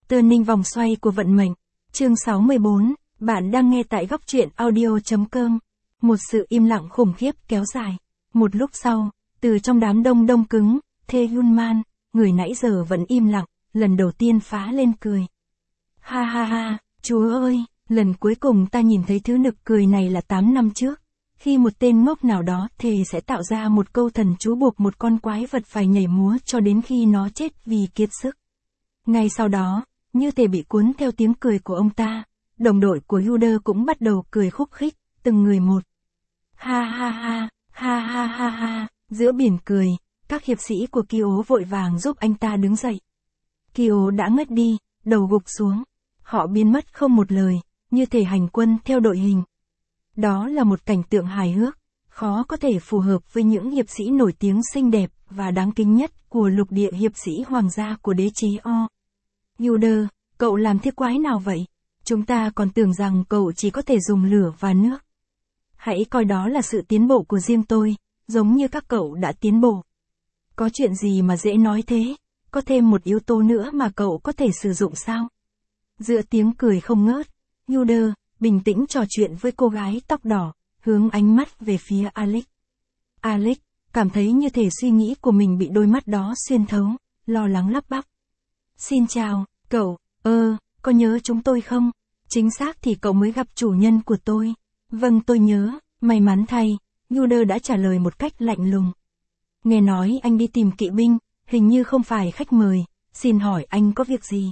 Turning vòng xoay của vận mệnh. Chương 64, bạn đang nghe tại góc truyện audio.com. Một sự im lặng khủng khiếp kéo dài. Một lúc sau, từ trong đám đông đông cứng, Tae Yunman, người nãy giờ vẫn im lặng, lần đầu tiên phá lên cười. Ha ha ha, Chúa ơi, lần cuối cùng ta nhìn thấy thứ nực cười này là 8 năm trước. Khi một tên ngốc nào đó thề sẽ tạo ra một câu thần chú buộc một con quái vật phải nhảy múa cho đến khi nó chết vì kiệt sức. Ngay sau đó, như thể bị cuốn theo tiếng cười của ông ta, đồng đội của Yuder cũng bắt đầu cười khúc khích, từng người một. Ha ha ha, ha ha ha ha, giữa biển cười, các hiệp sĩ của Kyo vội vàng giúp anh ta đứng dậy. Kyo đã ngất đi, đầu gục xuống. Họ biến mất không một lời, như thể hành quân theo đội hình. Đó là một cảnh tượng hài hước, khó có thể phù hợp với những hiệp sĩ nổi tiếng xinh đẹp và đáng kính nhất của lục địa hiệp sĩ hoàng gia của đế chế O. Yuder, cậu làm thế quái nào vậy? Chúng ta còn tưởng rằng cậu chỉ có thể dùng lửa và nước. Hãy coi đó là sự tiến bộ của riêng tôi, giống như các cậu đã tiến bộ. Có chuyện gì mà dễ nói thế? Có thêm một yếu tố nữa mà cậu có thể sử dụng sao? Giữa tiếng cười không ngớt, Yuder bình tĩnh trò chuyện với cô gái tóc đỏ, hướng ánh mắt về phía Alex. Alex cảm thấy như thể suy nghĩ của mình bị đôi mắt đó xuyên thấu, lo lắng lắp bắp. Xin chào, cậu, có nhớ chúng tôi không? Chính xác thì cậu mới gặp chủ nhân của tôi. Vâng, tôi nhớ, may mắn thay, Yuder đã trả lời một cách lạnh lùng. Nghe nói anh đi tìm kỵ binh, hình như không phải khách mời, xin hỏi anh có việc gì?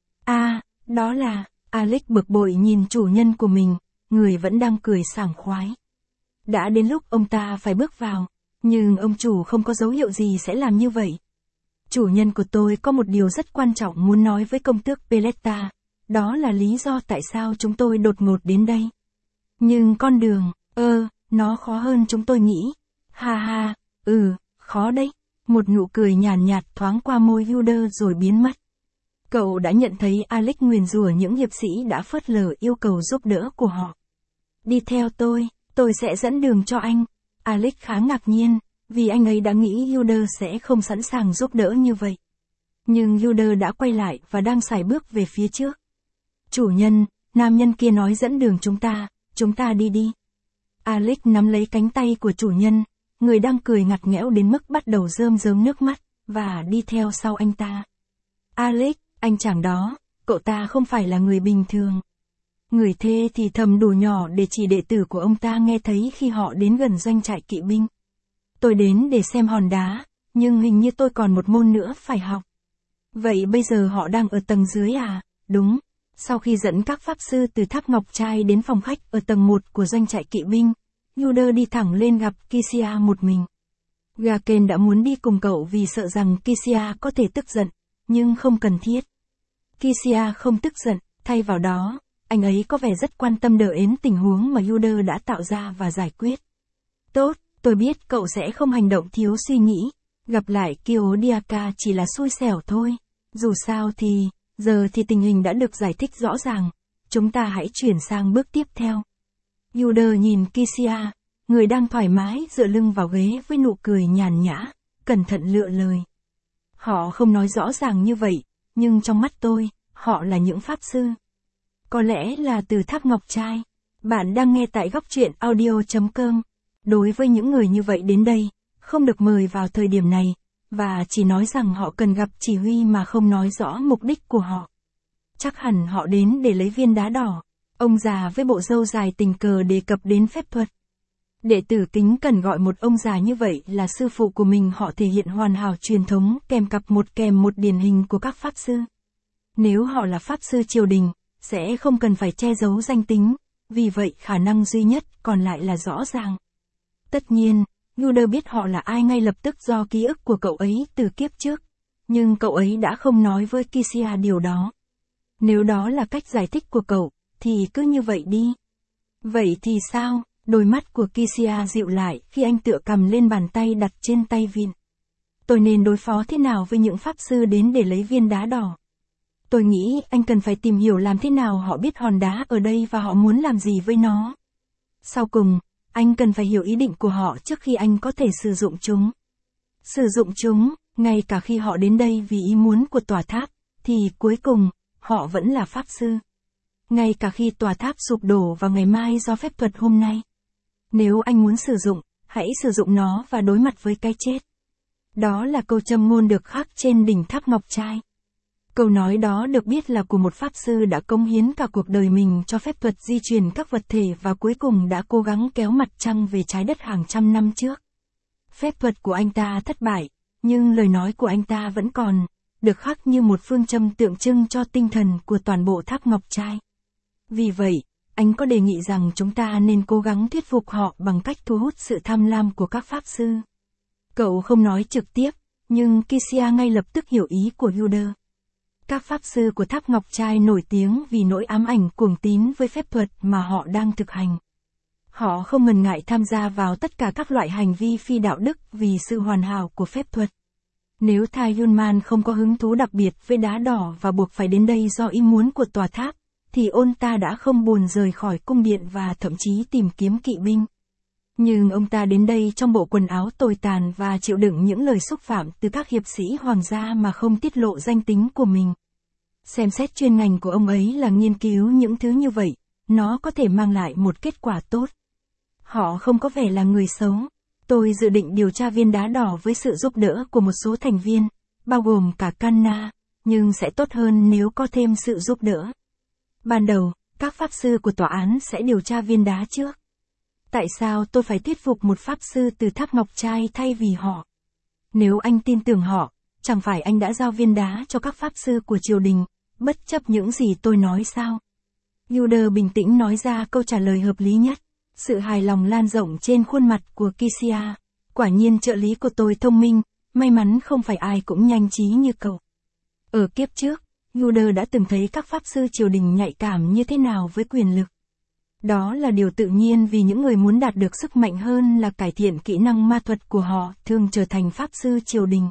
Đó là, Alex bực bội nhìn chủ nhân của mình, người vẫn đang cười sảng khoái. Đã đến lúc ông ta phải bước vào, nhưng ông chủ không có dấu hiệu gì sẽ làm như vậy. Chủ nhân của tôi có một điều rất quan trọng muốn nói với công tước Peletta, đó là lý do tại sao chúng tôi đột ngột đến đây. Nhưng con đường, nó khó hơn chúng tôi nghĩ. Ha ha, khó đấy. Một nụ cười nhàn nhạt thoáng qua môi Yuder rồi biến mất. Cậu đã nhận thấy Alex nguyền rủa những hiệp sĩ đã phớt lờ yêu cầu giúp đỡ của họ. Đi theo tôi sẽ dẫn đường cho anh. Alex khá ngạc nhiên, vì anh ấy đã nghĩ Yuder sẽ không sẵn sàng giúp đỡ như vậy. Nhưng Yuder đã quay lại và đang sải bước về phía trước. Chủ nhân, nam nhân kia nói dẫn đường chúng ta đi. Alex nắm lấy cánh tay của chủ nhân, người đang cười ngặt nghẽo đến mức bắt đầu rơm rớm nước mắt, và đi theo sau anh ta. Alex, anh chàng đó, cậu ta không phải là người bình thường. Người thê thì thầm đủ nhỏ để chỉ đệ tử của ông ta nghe thấy khi họ đến gần doanh trại kỵ binh. Tôi đến để xem hòn đá, nhưng hình như tôi còn một môn nữa phải học. Vậy bây giờ họ đang ở tầng dưới à? Đúng. Sau khi dẫn các pháp sư từ tháp Ngọc Trai đến phòng khách ở tầng 1 của doanh trại kỵ binh, Yuder đi thẳng lên gặp Kisia một mình. Gaken đã muốn đi cùng cậu vì sợ rằng Kisia có thể tức giận, nhưng không cần thiết. Kisia không tức giận, thay vào đó, anh ấy có vẻ rất quan tâm đỡ ến tình huống mà Yuder đã tạo ra và giải quyết. Tốt, tôi biết cậu sẽ không hành động thiếu suy nghĩ. Gặp lại Kyodiaka chỉ là xui xẻo thôi. Dù sao thì, giờ thì tình hình đã được giải thích rõ ràng. Chúng ta hãy chuyển sang bước tiếp theo. Yuder nhìn Kisia, người đang thoải mái dựa lưng vào ghế với nụ cười nhàn nhã, cẩn thận lựa lời. Họ không nói rõ ràng như vậy, nhưng trong mắt tôi, họ là những pháp sư. Có lẽ là từ tháp Ngọc Trai. Bạn đang nghe tại góc truyện audio.com. Đối với những người như vậy đến đây, không được mời vào thời điểm này, và chỉ nói rằng họ cần gặp chỉ huy mà không nói rõ mục đích của họ. Chắc hẳn họ đến để lấy viên đá đỏ. Ông già với bộ râu dài tình cờ đề cập đến phép thuật. Đệ tử kính cần gọi một ông già như vậy là sư phụ của mình. Họ thể hiện hoàn hảo truyền thống kèm một điển hình của các pháp sư. Nếu họ là pháp sư triều đình, sẽ không cần phải che giấu danh tính, vì vậy khả năng duy nhất còn lại là rõ ràng. Tất nhiên, Yuder biết họ là ai ngay lập tức do ký ức của cậu ấy từ kiếp trước, nhưng cậu ấy đã không nói với Kisia điều đó. Nếu đó là cách giải thích của cậu, thì cứ như vậy đi. Vậy thì sao? Đôi mắt của Kisia dịu lại khi anh tựa cầm lên bàn tay đặt trên tay vịn. Tôi nên đối phó thế nào với những pháp sư đến để lấy viên đá đỏ? Tôi nghĩ anh cần phải tìm hiểu làm thế nào họ biết hòn đá ở đây và họ muốn làm gì với nó. Sau cùng, anh cần phải hiểu ý định của họ trước khi anh có thể sử dụng chúng. Sử dụng chúng, ngay cả khi họ đến đây vì ý muốn của tòa tháp, thì cuối cùng, họ vẫn là pháp sư. Ngay cả khi tòa tháp sụp đổ vào ngày mai do phép thuật hôm nay. Nếu anh muốn sử dụng, hãy sử dụng nó và đối mặt với cái chết. Đó là câu châm ngôn được khắc trên đỉnh tháp ngọc trai. Câu nói đó được biết là của một pháp sư đã cống hiến cả cuộc đời mình cho phép thuật di chuyển các vật thể và cuối cùng đã cố gắng kéo mặt trăng về trái đất hàng trăm năm trước. Phép thuật của anh ta thất bại, nhưng lời nói của anh ta vẫn còn, được khắc như một phương châm tượng trưng cho tinh thần của toàn bộ tháp ngọc trai. Vì vậy, anh có đề nghị rằng chúng ta nên cố gắng thuyết phục họ bằng cách thu hút sự tham lam của các pháp sư. Cậu không nói trực tiếp, nhưng Kisia ngay lập tức hiểu ý của Yuder. Các pháp sư của tháp ngọc trai nổi tiếng vì nỗi ám ảnh cuồng tín với phép thuật mà họ đang thực hành. Họ không ngần ngại tham gia vào tất cả các loại hành vi phi đạo đức vì sự hoàn hảo của phép thuật. Nếu Thai Yunman không có hứng thú đặc biệt với đá đỏ và buộc phải đến đây do ý muốn của tòa tháp, thì ông ta đã không buồn rời khỏi cung điện và thậm chí tìm kiếm kỵ binh. Nhưng ông ta đến đây trong bộ quần áo tồi tàn và chịu đựng những lời xúc phạm từ các hiệp sĩ hoàng gia mà không tiết lộ danh tính của mình. Xem xét chuyên ngành của ông ấy là nghiên cứu những thứ như vậy, nó có thể mang lại một kết quả tốt. Họ không có vẻ là người xấu. Tôi dự định điều tra viên đá đỏ với sự giúp đỡ của một số thành viên, bao gồm cả Kanna, nhưng sẽ tốt hơn nếu có thêm sự giúp đỡ. Ban đầu, các pháp sư của tòa án sẽ điều tra viên đá trước. Tại sao tôi phải thuyết phục một pháp sư từ tháp ngọc trai thay vì họ? Nếu anh tin tưởng họ, chẳng phải anh đã giao viên đá cho các pháp sư của triều đình, bất chấp những gì tôi nói sao? Yuder bình tĩnh nói ra câu trả lời hợp lý nhất. Sự hài lòng lan rộng trên khuôn mặt của Kisia. Quả nhiên trợ lý của tôi thông minh, may mắn không phải ai cũng nhanh trí như cậu. Ở kiếp trước, Yuder đã từng thấy các pháp sư triều đình nhạy cảm như thế nào với quyền lực. Đó là điều tự nhiên vì những người muốn đạt được sức mạnh hơn là cải thiện kỹ năng ma thuật của họ thường trở thành pháp sư triều đình.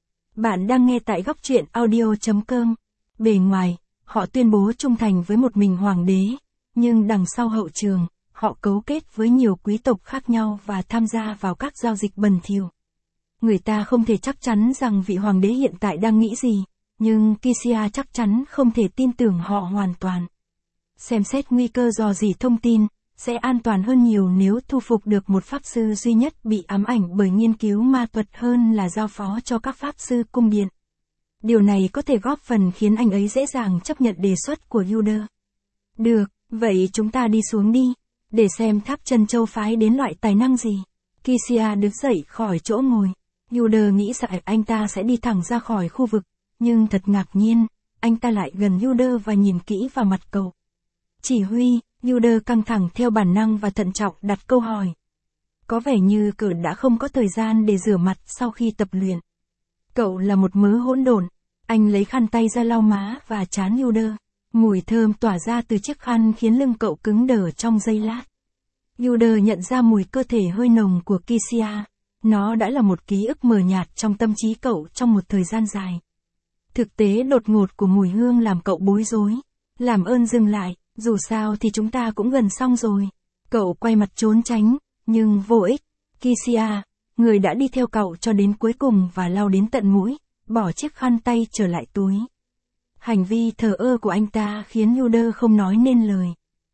Bạn đang nghe tại góc truyện audio.com. Bề ngoài, họ tuyên bố trung thành với một mình hoàng đế, nhưng đằng sau hậu trường, họ cấu kết với nhiều quý tộc khác nhau và tham gia vào các giao dịch bẩn thỉu. Người ta không thể chắc chắn rằng vị hoàng đế hiện tại đang nghĩ gì, nhưng Kisia chắc chắn không thể tin tưởng họ hoàn toàn. Xem xét nguy cơ dò dỉ thông tin, sẽ an toàn hơn nhiều nếu thu phục được một pháp sư duy nhất bị ám ảnh bởi nghiên cứu ma thuật hơn là giao phó cho các pháp sư cung điện. Điều này có thể góp phần khiến anh ấy dễ dàng chấp nhận đề xuất của Yuder. Được, vậy chúng ta đi xuống đi, để xem tháp chân châu phái đến loại tài năng gì. Kisia đứng dậy khỏi chỗ ngồi. Yuder nghĩ rằng anh ta sẽ đi thẳng ra khỏi khu vực, nhưng thật ngạc nhiên, anh ta lại gần Yuder và nhìn kỹ vào mặt cậu. Chỉ huy, Yuder căng thẳng theo bản năng và thận trọng đặt câu hỏi. Có vẻ như cậu đã không có thời gian để rửa mặt sau khi tập luyện. Cậu là một mớ hỗn độn. Anh lấy khăn tay ra lau má và trán Yuder. Mùi thơm tỏa ra từ chiếc khăn khiến lưng cậu cứng đờ trong giây lát. Yuder nhận ra mùi cơ thể hơi nồng của Kisia. Nó đã là một ký ức mờ nhạt trong tâm trí cậu trong một thời gian dài. Thực tế đột ngột của mùi hương làm cậu bối rối. Làm ơn dừng lại, dù sao thì chúng ta cũng gần xong rồi. Cậu quay mặt trốn tránh, nhưng vô ích. Kisia, người đã đi theo cậu cho đến cuối cùng và lau đến tận mũi, bỏ chiếc khăn tay trở lại túi. Hành vi thờ ơ của anh ta khiến Yuder không nói nên lời.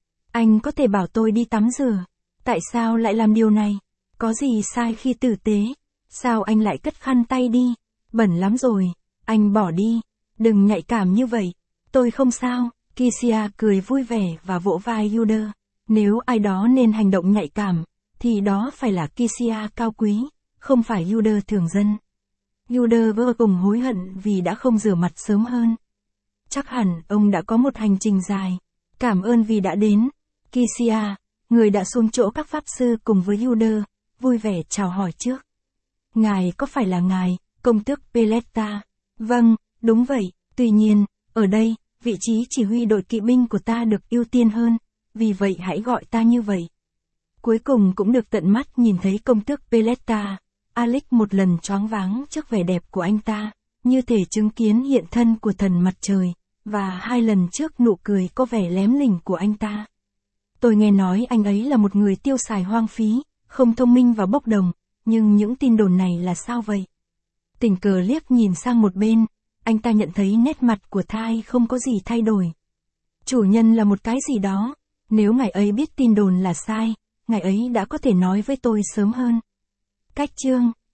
Anh có thể bảo tôi đi tắm rửa. Tại sao lại làm điều này? Có gì sai khi tử tế? Sao anh lại cất khăn tay đi? Bẩn lắm rồi. Anh bỏ đi. Đừng nhạy cảm như vậy. Tôi không sao. Kisia cười vui vẻ và vỗ vai Yuder. Nếu ai đó nên hành động nhạy cảm, thì đó phải là Kisia cao quý, không phải Yuder thường dân. Yuder vô cùng hối hận vì đã không rửa mặt sớm hơn. Chắc hẳn ông đã có một hành trình dài. Cảm ơn vì đã đến. Kisia, người đã xuống chỗ các pháp sư cùng với Yuder, vui vẻ chào hỏi trước. Ngài có phải là ngài, công tước Peletta? Vâng, đúng vậy. Tuy nhiên, ở đây, vị trí chỉ huy đội kỵ binh của ta được ưu tiên hơn, vì vậy hãy gọi ta như vậy. Cuối cùng cũng được tận mắt nhìn thấy công tước Peletta. Alex một lần choáng váng trước vẻ đẹp của anh ta, như thể chứng kiến hiện thân của thần mặt trời, và 2 lần trước nụ cười có vẻ lém lỉnh của anh ta. Tôi nghe nói anh ấy là một người tiêu xài hoang phí, không thông minh và bốc đồng, nhưng những tin đồn này là sao vậy? Tình cờ liếc nhìn sang một bên, anh ta nhận thấy nét mặt của Thai không có gì thay đổi. Chủ nhân là một cái gì đó, nếu ngài ấy biết tin đồn là sai, ngài ấy đã có thể nói với tôi sớm hơn. Cách chương